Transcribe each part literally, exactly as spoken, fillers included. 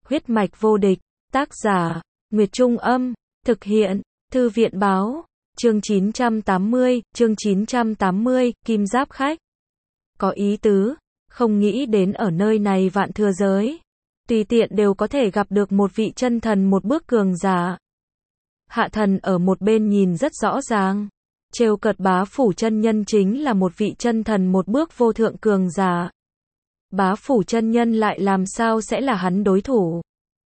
Huyết mạch vô địch, tác giả, Nguyệt Trung Âm, thực hiện, Thư viện Báo, chương chín trăm tám mươi, chương chín trăm tám mươi, Kim Giáp Khách. Có ý tứ, không nghĩ đến ở nơi này vạn thừa giới, tùy tiện đều có thể gặp được một vị chân thần một bước cường giả. Hạ thần ở một bên nhìn rất rõ ràng, trêu cợt Bá Phủ chân nhân chính là một vị chân thần một bước vô thượng cường giả. Bá Phủ chân nhân lại làm sao sẽ là hắn đối thủ?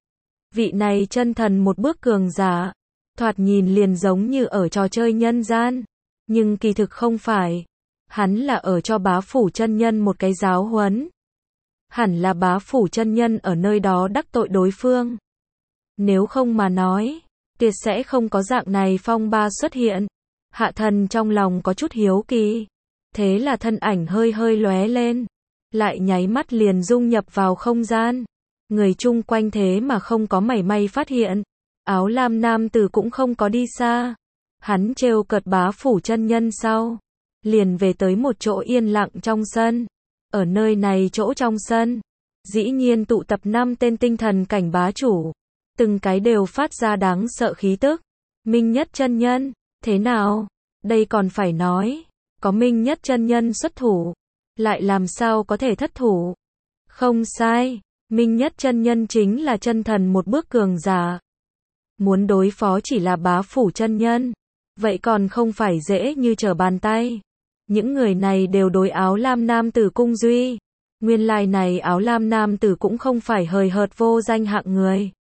Vị này chân thần một bước cường giả, thoạt nhìn liền giống như ở trò chơi nhân gian, nhưng kỳ thực không phải. Hắn là ở cho Bá Phủ chân nhân một cái giáo huấn. Hẳn là Bá Phủ chân nhân ở nơi đó đắc tội đối phương. Nếu không mà nói, tuyệt sẽ không có dạng này phong ba xuất hiện. Hạ thần trong lòng có chút hiếu kỳ. Thế là thân ảnh hơi hơi lóe lên, lại nháy mắt liền dung nhập vào không gian. Người chung quanh thế mà không có mảy may phát hiện. Áo lam nam tử cũng không có đi xa. Hắn trêu cợt Bá Phủ chân nhân sau, liền về tới một chỗ yên lặng trong sân. Ở nơi này chỗ trong sân, dĩ nhiên tụ tập năm tên tinh thần cảnh bá chủ. Từng cái đều phát ra đáng sợ khí tức. Minh Nhất chân nhân, thế nào? Đây còn phải nói, có Minh Nhất chân nhân xuất thủ, lại làm sao có thể thất thủ? Không sai, Minh Nhất chân nhân chính là chân thần một bước cường giả. Muốn đối phó chỉ là Bá Phủ chân nhân, vậy còn không phải dễ như trở bàn tay. Những người này đều đối áo lam nam tử cung duy. Nguyên lai này áo lam nam tử cũng không phải hời hợt vô danh hạng người,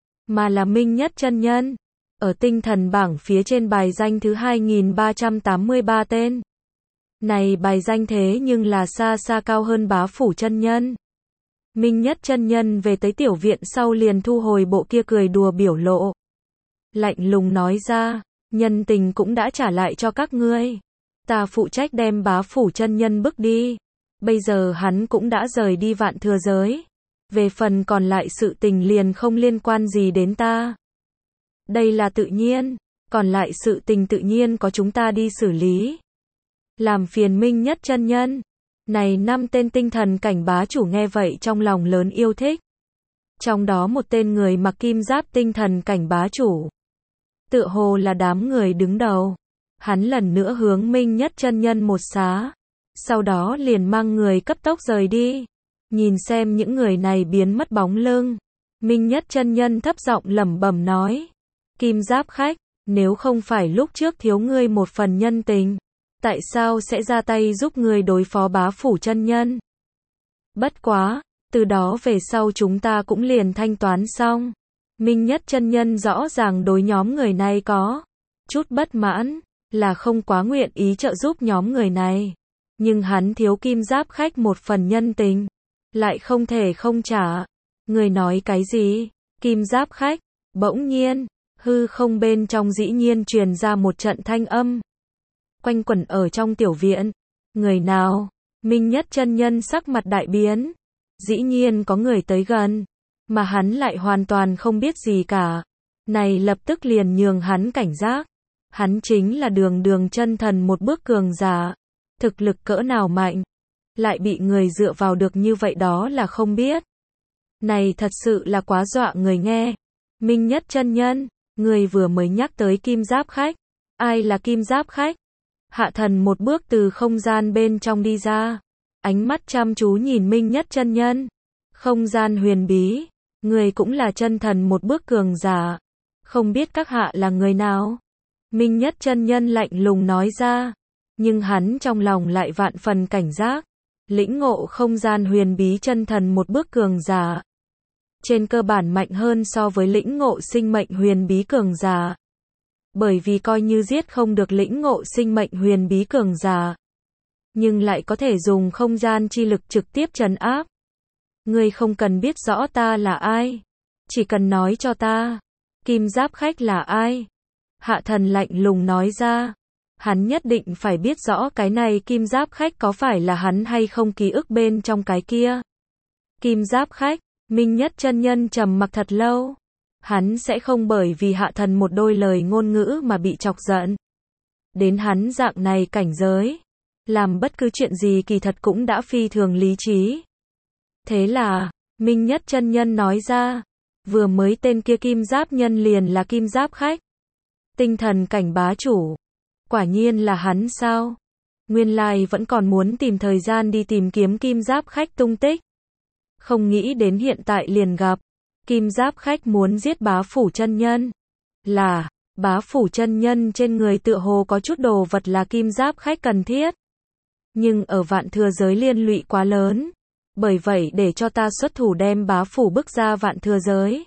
mà là Minh Nhất chân nhân. Ở tinh thần bảng phía trên bài danh thứ hai nghìn ba trăm tám mươi ba tên. Này bài danh thế nhưng là xa xa cao hơn Bá Phủ chân nhân. Minh Nhất chân nhân về tới tiểu viện sau liền thu hồi bộ kia cười đùa biểu lộ. Lạnh lùng nói ra, nhân tình cũng đã trả lại cho các ngươi. Ta phụ trách đem Bá Phủ chân nhân bức đi. Bây giờ hắn cũng đã rời đi vạn thừa giới. Về phần còn lại sự tình liền không liên quan gì đến ta. Đây là tự nhiên, còn lại sự tình tự nhiên có chúng ta đi xử lý. Làm phiền Minh Nhất chân nhân. Này năm tên tinh thần cảnh bá chủ nghe vậy trong lòng lớn yêu thích. Trong đó một tên người mặc kim giáp tinh thần cảnh bá chủ, tựa hồ là đám người đứng đầu. Hắn lần nữa hướng Minh Nhất chân nhân một xá, sau đó liền mang người cấp tốc rời đi. Nhìn xem những người này biến mất bóng lưng, Minh Nhất chân nhân thấp giọng lẩm bẩm nói: Kim Giáp khách, nếu không phải lúc trước thiếu ngươi một phần nhân tình, tại sao sẽ ra tay giúp ngươi đối phó Bá Phủ chân nhân? Bất quá, từ đó về sau chúng ta cũng liền thanh toán xong. Minh Nhất chân nhân rõ ràng đối nhóm người này có chút bất mãn, là không quá nguyện ý trợ giúp nhóm người này. Nhưng hắn thiếu Kim Giáp khách một phần nhân tình, lại không thể không trả. Người nói cái gì? Kim Giáp khách? Bỗng nhiên, hư không bên trong dĩ nhiên truyền ra một trận thanh âm, quanh quẩn ở trong tiểu viện. Người nào? Minh Nhất chân nhân sắc mặt đại biến. Dĩ nhiên có người tới gần, mà hắn lại hoàn toàn không biết gì cả. Này lập tức liền nhường hắn cảnh giác. Hắn chính là đường đường chân thần một bước cường giả. Thực lực cỡ nào mạnh, lại bị người dựa vào được như vậy đó là không biết. Này thật sự là quá dọa người nghe. Minh Nhất chân nhân, người vừa mới nhắc tới Kim Giáp khách. Ai là Kim Giáp khách? Hạ thần một bước từ không gian bên trong đi ra, ánh mắt chăm chú nhìn Minh Nhất chân nhân. Không gian huyền bí, người cũng là chân thần một bước cường giả, không biết các hạ là người nào? Minh Nhất chân nhân lạnh lùng nói ra, nhưng hắn trong lòng lại vạn phần cảnh giác. Lĩnh ngộ không gian huyền bí chân thần một bước cường giả, trên cơ bản mạnh hơn so với lĩnh ngộ sinh mệnh huyền bí cường giả. Bởi vì coi như giết không được lĩnh ngộ sinh mệnh huyền bí cường giả, nhưng lại có thể dùng không gian chi lực trực tiếp trấn áp. Ngươi không cần biết rõ ta là ai, chỉ cần nói cho ta, Kim Giáp khách là ai? Hạ thần lạnh lùng nói ra. Hắn nhất định phải biết rõ cái này Kim Giáp khách có phải là hắn hay không ký ức bên trong cái kia. Kim Giáp khách, Minh Nhất chân nhân trầm mặc thật lâu. Hắn sẽ không bởi vì hạ thần một đôi lời ngôn ngữ mà bị chọc giận. Đến hắn dạng này cảnh giới, làm bất cứ chuyện gì kỳ thật cũng đã phi thường lý trí. Thế là, Minh Nhất chân nhân nói ra, Vừa mới tên kia kim giáp nhân liền là kim giáp khách. Tinh thần cảnh bá chủ. Quả nhiên là hắn sao? Nguyên lai vẫn còn muốn tìm thời gian đi tìm kiếm kim giáp khách tung tích. Không nghĩ đến hiện tại liền gặp. Kim giáp khách muốn giết bá phủ chân nhân. Là, bá phủ chân nhân trên người tựa hồ có chút đồ vật là kim giáp khách cần thiết. Nhưng ở vạn thừa giới liên lụy quá lớn. Bởi vậy để cho ta xuất thủ đem bá phủ bức ra vạn thừa giới.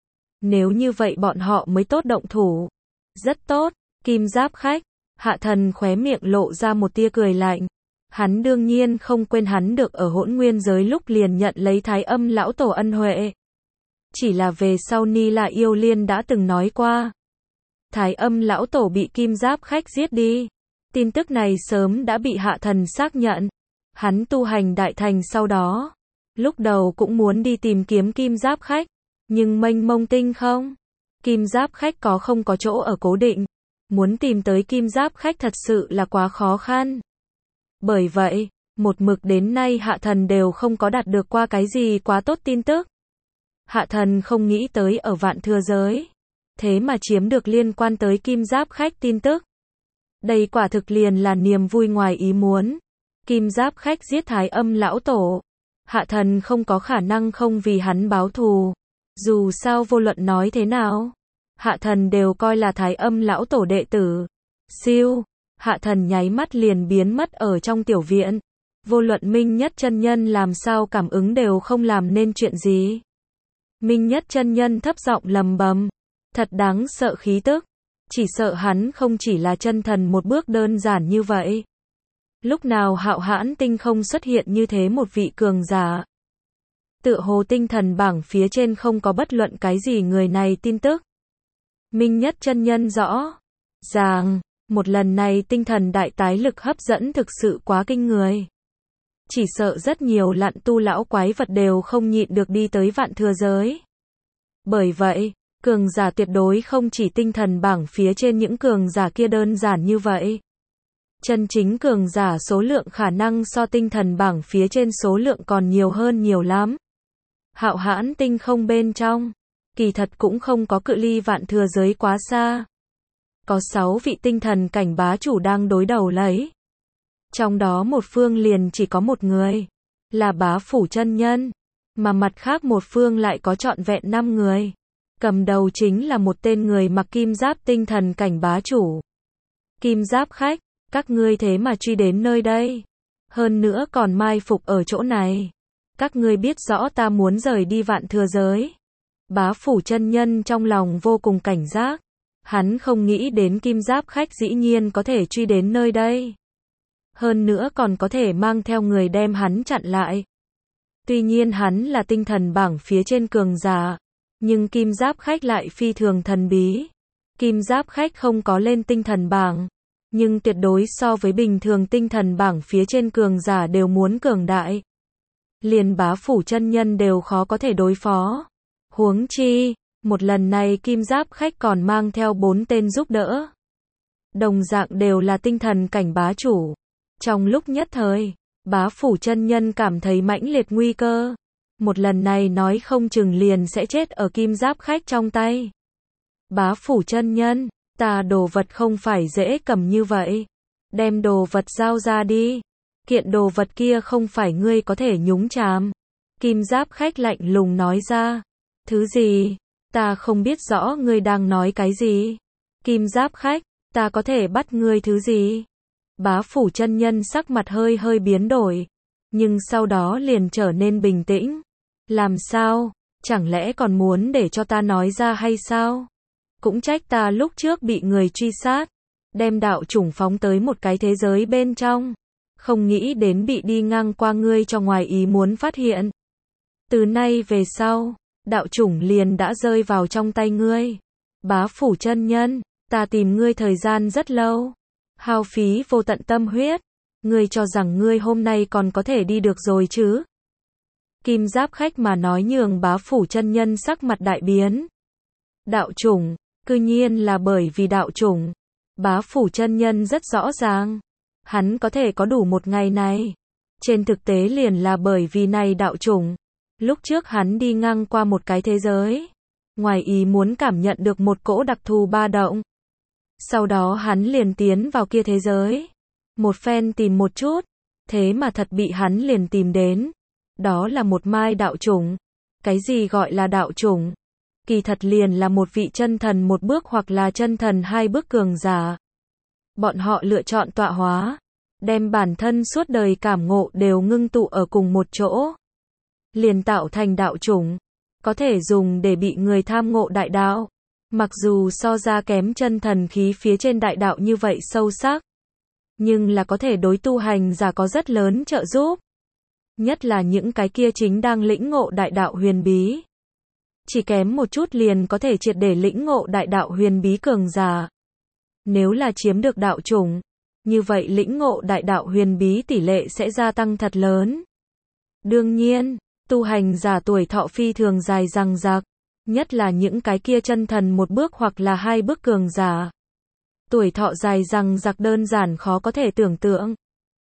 Nếu như vậy bọn họ mới tốt động thủ. Rất tốt, kim giáp khách. Hạ thần khóe miệng lộ ra một tia cười lạnh. Hắn đương nhiên không quên hắn được ở hỗn nguyên giới lúc liền nhận lấy thái âm lão tổ ân huệ. Chỉ là về sau Ni La Yêu Liên đã từng nói qua. Thái âm lão tổ bị kim giáp khách giết đi. Tin tức này sớm đã bị hạ thần xác nhận. Hắn tu hành đại thành sau đó. Lúc đầu cũng muốn đi tìm kiếm kim giáp khách. Nhưng mênh mông tinh không. Kim giáp khách có không có chỗ ở cố định. Muốn tìm tới kim giáp khách thật sự là quá khó khăn. Bởi vậy, một mực đến nay hạ thần đều không có đạt được qua cái gì quá tốt tin tức. Hạ thần không nghĩ tới ở vạn thừa giới. Thế mà chiếm được liên quan tới kim giáp khách tin tức. Đây quả thực liền là niềm vui ngoài ý muốn. Kim giáp khách giết thái âm lão tổ. Hạ thần không có khả năng không vì hắn báo thù. Dù sao vô luận nói thế nào. Hạ thần đều coi là thái âm lão tổ đệ tử. Siêu. Hạ thần nháy mắt liền biến mất ở trong tiểu viện. Vô luận Minh Nhất chân nhân làm sao cảm ứng đều không làm nên chuyện gì. Minh Nhất chân nhân thấp giọng lầm bầm. Thật đáng sợ khí tức. Chỉ sợ hắn không chỉ là chân thần một bước đơn giản như vậy. Lúc nào Hạo Hãn Tinh không xuất hiện như thế một vị cường giả. Tựa hồ tinh thần bảng phía trên không có bất luận cái gì người này tin tức. Minh Nhất chân nhân rõ ràng, một lần này tinh thần đại tái lực hấp dẫn thực sự quá kinh người. Chỉ sợ rất nhiều lạn tu lão quái vật đều không nhịn được đi tới vạn thừa giới. Bởi vậy, cường giả tuyệt đối không chỉ tinh thần bảng phía trên những cường giả kia đơn giản như vậy. Chân chính cường giả số lượng khả năng so tinh thần bảng phía trên số lượng còn nhiều hơn nhiều lắm. Hạo Hãn Tinh không bên trong, kỳ thật cũng không có cự ly vạn thừa giới quá xa. Có sáu vị tinh thần cảnh bá chủ đang đối đầu lấy. Trong đó một phương liền chỉ có một người, là bá phủ chân nhân, mà mặt khác một phương lại có trọn vẹn năm người. Cầm đầu chính là một tên người mặc kim giáp tinh thần cảnh bá chủ. Kim giáp khách, các ngươi thế mà truy đến nơi đây. Hơn nữa còn mai phục ở chỗ này. Các ngươi biết rõ ta muốn rời đi vạn thừa giới. Bá phủ chân nhân trong lòng vô cùng cảnh giác. Hắn không nghĩ đến kim giáp khách dĩ nhiên có thể truy đến nơi đây. Hơn nữa còn có thể mang theo người đem hắn chặn lại. Tuy nhiên hắn là tinh thần bảng phía trên cường giả. Nhưng kim giáp khách lại phi thường thần bí. Kim giáp khách không có lên tinh thần bảng. Nhưng tuyệt đối so với bình thường tinh thần bảng phía trên cường giả đều muốn cường đại. Liền bá phủ chân nhân đều khó có thể đối phó. Huống chi, một lần này kim giáp khách còn mang theo bốn tên giúp đỡ. Đồng dạng đều là tinh thần cảnh bá chủ. Trong lúc nhất thời, bá phủ chân nhân cảm thấy mãnh liệt nguy cơ. Một lần này nói không chừng liền sẽ chết ở kim giáp khách trong tay. Bá phủ chân nhân, ta đồ vật không phải dễ cầm như vậy. Đem đồ vật giao ra đi. Kiện đồ vật kia không phải ngươi có thể nhúng chàm. Kim giáp khách lạnh lùng nói ra. Thứ gì? Ta không biết rõ ngươi đang nói cái gì. Kim giáp khách, ta có thể bắt ngươi thứ gì? Bá phủ chân nhân sắc mặt hơi hơi biến đổi. Nhưng sau đó liền trở nên bình tĩnh. Làm sao? Chẳng lẽ còn muốn để cho ta nói ra hay sao? Cũng trách ta lúc trước bị người truy sát. Đem đạo chủng phóng tới một cái thế giới bên trong. Không nghĩ đến bị đi ngang qua ngươi cho ngoài ý muốn phát hiện. Từ nay về sau, đạo chủng liền đã rơi vào trong tay ngươi. Bá phủ chân nhân, ta tìm ngươi thời gian rất lâu. Hao phí vô tận tâm huyết. Ngươi cho rằng ngươi hôm nay còn có thể đi được rồi chứ? Kim giáp khách mà nói nhường bá phủ chân nhân sắc mặt đại biến. Đạo chủng, cư nhiên là bởi vì đạo chủng. Bá phủ chân nhân rất rõ ràng. Hắn có thể có đủ một ngày này. Trên thực tế liền là bởi vì này đạo chủng. Lúc trước hắn đi ngang qua một cái thế giới. ngoài ý muốn cảm nhận được một cỗ đặc thù ba động. Sau đó hắn liền tiến vào kia thế giới. Một phen tìm một chút, thế mà thật bị hắn liền tìm đến. Đó là một mai đạo chủng. Cái gì gọi là đạo chủng? Kỳ thật liền là một vị chân thần một bước hoặc là chân thần hai bước cường giả. Bọn họ lựa chọn tọa hóa, đem bản thân suốt đời cảm ngộ đều ngưng tụ ở cùng một chỗ, liền tạo thành đạo chủng, có thể dùng để bị người tham ngộ đại đạo. Mặc dù so ra kém chân thần khí phía trên đại đạo như vậy sâu sắc, nhưng là có thể đối tu hành giả có rất lớn trợ giúp. Nhất là những cái kia chính đang lĩnh ngộ đại đạo huyền bí. Chỉ kém một chút liền có thể triệt để lĩnh ngộ đại đạo huyền bí cường giả. Nếu là chiếm được đạo chủng, như vậy lĩnh ngộ đại đạo huyền bí tỷ lệ sẽ gia tăng thật lớn. Đương nhiên, tu hành giả tuổi thọ phi thường dài dằng dặc, nhất là những cái kia chân thần một bước hoặc là hai bước cường giả. Tuổi thọ dài dằng dặc đơn giản khó có thể tưởng tượng.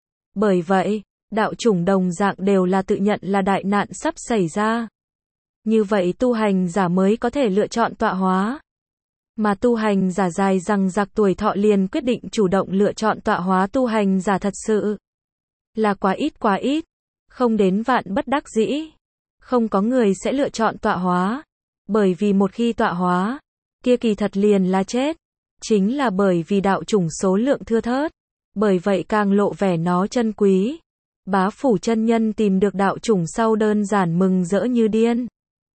Bởi vậy, đạo chủng đồng dạng đều là tự nhận là đại nạn sắp xảy ra. Như vậy tu hành giả mới có thể lựa chọn tọa hóa. Mà tu hành giả dài dằng dặc tuổi thọ liền quyết định chủ động lựa chọn tọa hóa tu hành giả thật sự là quá ít quá ít, không đến vạn bất đắc dĩ. Không có người sẽ lựa chọn tọa hóa, bởi vì một khi tọa hóa, kia kỳ thật liền là chết. Chính là bởi vì đạo chủng số lượng thưa thớt, bởi vậy càng lộ vẻ nó chân quý. Bá Phủ chân nhân tìm được đạo chủng sau đơn giản mừng rỡ như điên.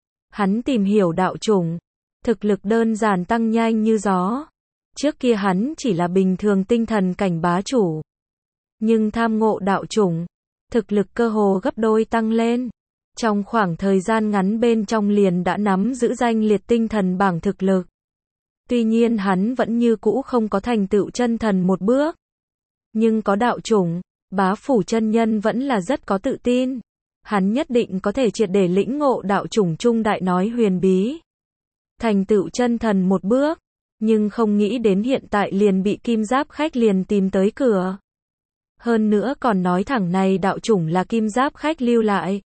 Hắn tìm hiểu đạo chủng, thực lực đơn giản tăng nhanh như gió. Trước kia hắn chỉ là bình thường tinh thần cảnh bá chủ, nhưng tham ngộ đạo chủng, thực lực cơ hồ gấp đôi tăng lên. Trong khoảng thời gian ngắn bên trong liền đã nắm giữ danh liệt tinh thần bảng thực lực. Tuy nhiên hắn vẫn như cũ không có thành tựu chân thần một bước, nhưng có đạo chủng, Bá Phủ chân nhân vẫn là rất có tự tin. Hắn nhất định có thể triệt để lĩnh ngộ đạo chủng trung đại nói huyền bí, thành tựu chân thần một bước, nhưng không nghĩ đến hiện tại liền bị Kim Giáp khách liền tìm tới cửa. Hơn nữa còn nói thẳng này đạo chủng là Kim Giáp khách lưu lại.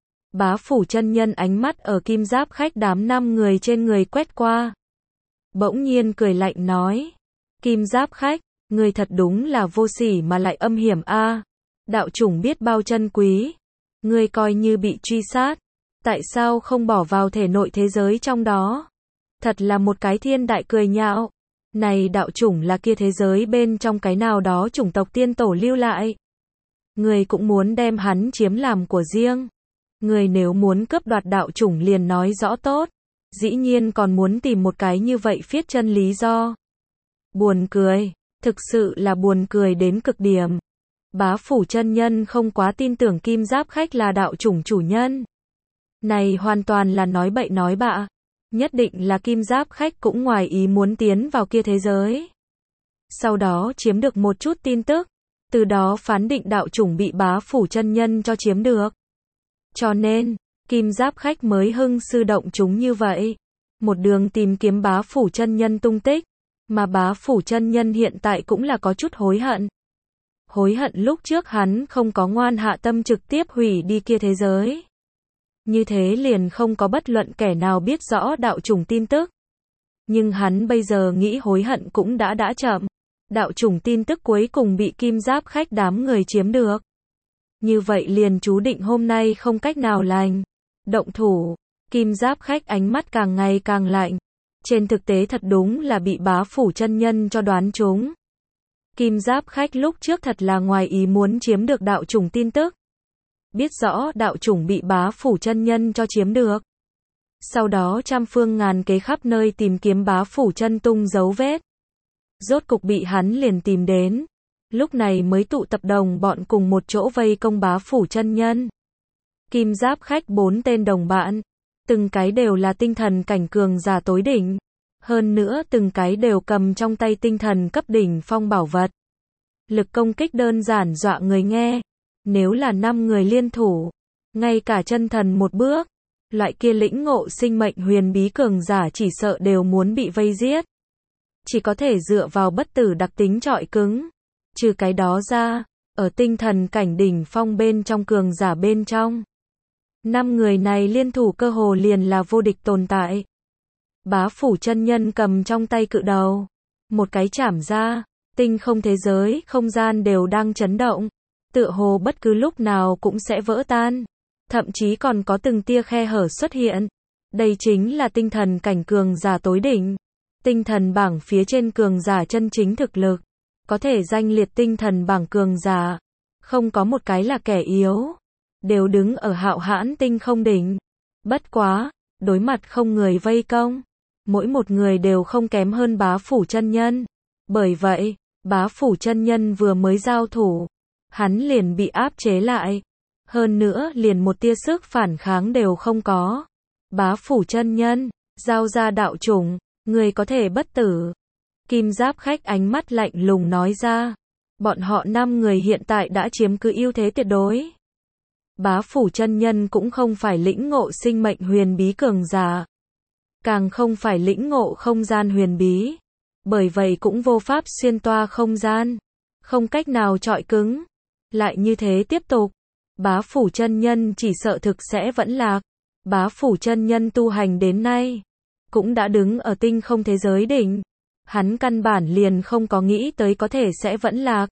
Bá Phủ chân nhân ánh mắt ở Kim Giáp khách đám năm người trên người quét qua. Bỗng nhiên cười lạnh nói, Kim Giáp khách, người thật đúng là vô sỉ mà lại âm hiểm a. Đạo chủng biết bao chân quý, ngươi coi như bị truy sát, tại sao không bỏ vào thể nội thế giới trong đó? Thật là một cái thiên đại cười nhạo. Này đạo chủng là kia thế giới bên trong cái nào đó chủng tộc tiên tổ lưu lại. Người cũng muốn đem hắn chiếm làm của riêng. Người nếu muốn cướp đoạt đạo chủng liền nói rõ tốt. Dĩ nhiên còn muốn tìm một cái như vậy phiết chân lý do. Buồn cười, thực sự là buồn cười đến cực điểm. Bá Phủ chân nhân không quá tin tưởng Kim Giáp khách là đạo chủng chủ nhân. Này hoàn toàn là nói bậy nói bạ. Nhất định là Kim Giáp khách cũng ngoài ý muốn tiến vào kia thế giới. Sau đó chiếm được một chút tin tức, từ đó phán định đạo chủng bị Bá Phủ chân nhân cho chiếm được. Cho nên, Kim Giáp khách mới hưng sư động chúng như vậy. Một đường tìm kiếm Bá Phủ chân nhân tung tích, mà Bá Phủ chân nhân hiện tại cũng là có chút hối hận. Hối hận lúc trước hắn không có ngoan hạ tâm trực tiếp hủy đi kia thế giới. Như thế liền không có bất luận kẻ nào biết rõ đạo chủng tin tức. Nhưng hắn bây giờ nghĩ hối hận cũng đã đã chậm. Đạo chủng tin tức cuối cùng bị Kim Giáp khách đám người chiếm được. Như vậy liền chú định hôm nay không cách nào lành. Động thủ, Kim Giáp khách ánh mắt càng ngày càng lạnh. Trên thực tế thật đúng là bị Bá Phủ chân nhân cho đoán trúng. Kim Giáp khách lúc trước thật là ngoài ý muốn chiếm được đạo chủng tin tức. Biết rõ đạo chủng bị Bá Phủ chân nhân cho chiếm được. Sau đó trăm phương ngàn kế khắp nơi tìm kiếm Bá Phủ chân tung dấu vết. Rốt cục bị hắn liền tìm đến. Lúc này mới tụ tập đồng bọn cùng một chỗ vây công Bá Phủ chân nhân. Kim Giáp khách bốn tên đồng bạn. Từng cái đều là tinh thần cảnh cường giả tối đỉnh. Hơn nữa từng cái đều cầm trong tay tinh thần cấp đỉnh phong bảo vật. Lực công kích đơn giản dọa người nghe. Nếu là năm người liên thủ, ngay cả chân thần một bước, loại kia lĩnh ngộ sinh mệnh huyền bí cường giả chỉ sợ đều muốn bị vây giết. Chỉ có thể dựa vào bất tử đặc tính trọi cứng. Trừ cái đó ra, ở tinh thần cảnh đỉnh phong bên trong cường giả bên trong, năm người này liên thủ cơ hồ liền là vô địch tồn tại. Bá phủ chân nhân cầm trong tay cự đầu, một cái chảm ra, tinh không thế giới, không gian đều đang chấn động, tựa hồ bất cứ lúc nào cũng sẽ vỡ tan, thậm chí còn có từng tia khe hở xuất hiện. Đây chính là tinh thần cảnh cường giả tối đỉnh. Tinh thần bảng phía trên cường giả chân chính thực lực, có thể danh liệt tinh thần bảng cường giả, không có một cái là kẻ yếu, đều đứng ở hạo hãn tinh không đỉnh. Bất quá, đối mặt không người vây công, mỗi một người đều không kém hơn bá phủ chân nhân. Bởi vậy, bá phủ chân nhân vừa mới giao thủ, hắn liền bị áp chế lại. Hơn nữa liền một tia sức phản kháng đều không có. Bá phủ chân nhân, giao ra đạo chủng, người có thể bất tử. Kim Giáp Khách ánh mắt lạnh lùng nói ra. Bọn họ năm người hiện tại đã chiếm cứ ưu thế tuyệt đối. Bá phủ chân nhân cũng không phải lĩnh ngộ sinh mệnh huyền bí cường giả, càng không phải lĩnh ngộ không gian huyền bí, bởi vậy cũng vô pháp xuyên toa không gian, không cách nào chọi cứng. Lại như thế tiếp tục, bá phủ chân nhân chỉ sợ thực sẽ vẫn lạc. Bá phủ chân nhân tu hành đến nay, cũng đã đứng ở tinh không thế giới đỉnh. Hắn căn bản liền không có nghĩ tới có thể sẽ vẫn lạc.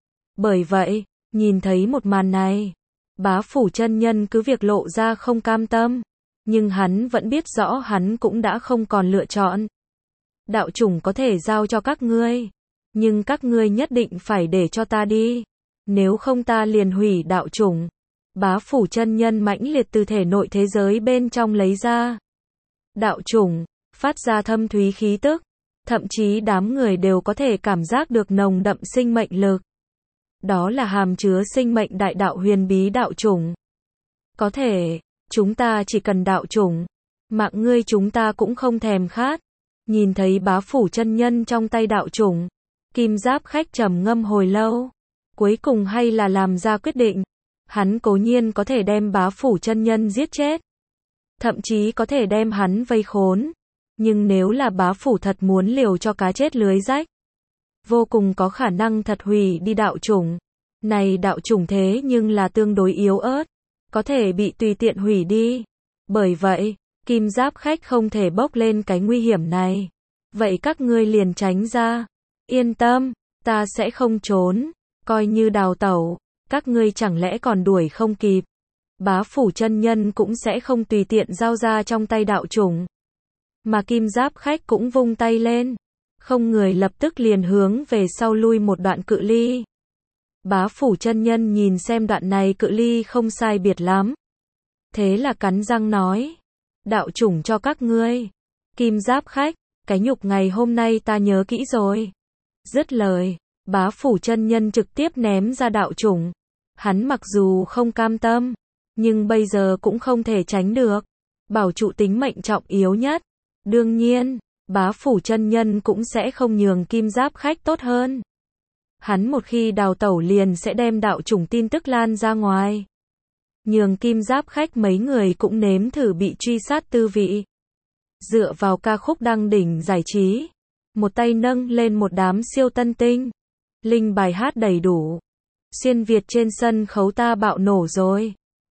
Bởi vậy, nhìn thấy một màn này, bá phủ chân nhân cứ việc lộ ra không cam tâm, nhưng hắn vẫn biết rõ hắn cũng đã không còn lựa chọn. Đạo chủng có thể giao cho các ngươi, nhưng các ngươi nhất định phải để cho ta đi, nếu không ta liền hủy đạo chủng. Bá phủ chân nhân mãnh liệt từ thể nội thế giới bên trong lấy ra đạo chủng, phát ra thâm thúy khí tức, thậm chí đám người đều có thể cảm giác được nồng đậm sinh mệnh lực. Đó là hàm chứa sinh mệnh đại đạo huyền bí đạo chủng. Có thể, chúng ta chỉ cần đạo chủng, mạng ngươi chúng ta cũng không thèm khát. Nhìn thấy bá phủ chân nhân trong tay đạo chủng, Kim Giáp Khách trầm ngâm hồi lâu, cuối cùng hay là làm ra quyết định. Hắn cố nhiên có thể đem bá phủ chân nhân giết chết, thậm chí có thể đem hắn vây khốn, nhưng nếu là bá phủ thật muốn liều cho cá chết lưới rách, vô cùng có khả năng thật hủy đi đạo chủng. Này đạo chủng thế nhưng là tương đối yếu ớt, có thể bị tùy tiện hủy đi. Bởi vậy, Kim Giáp Khách không thể bốc lên cái nguy hiểm này. Vậy các ngươi liền tránh ra. Yên tâm, ta sẽ không trốn, coi như đào tẩu, các ngươi chẳng lẽ còn đuổi không kịp. Bá phủ chân nhân cũng sẽ không tùy tiện giao ra trong tay đạo chủng. Mà Kim Giáp Khách cũng vung tay lên, không người lập tức liền hướng về sau lui một đoạn cự ly. Bá phủ chân nhân nhìn xem đoạn này cự ly không sai biệt lắm, thế là cắn răng nói, đạo chủng cho các ngươi. Kim Giáp Khách, cái nhục ngày hôm nay ta nhớ kỹ rồi. Dứt lời, bá phủ chân nhân trực tiếp ném ra đạo chủng. Hắn mặc dù không cam tâm, nhưng bây giờ cũng không thể tránh được. Bảo trụ tính mệnh trọng yếu nhất. Đương nhiên, bá phủ chân nhân cũng sẽ không nhường Kim Giáp Khách tốt hơn. Hắn một khi đào tẩu liền sẽ đem đạo chủng tin tức lan ra ngoài, nhường Kim Giáp Khách mấy người cũng nếm thử bị truy sát tư vị. Dựa vào ca khúc đăng đỉnh giải trí, một tay nâng lên một đám siêu tân tinh, linh bài hát đầy đủ, xuyên Việt trên sân khấu ta bạo nổ rồi.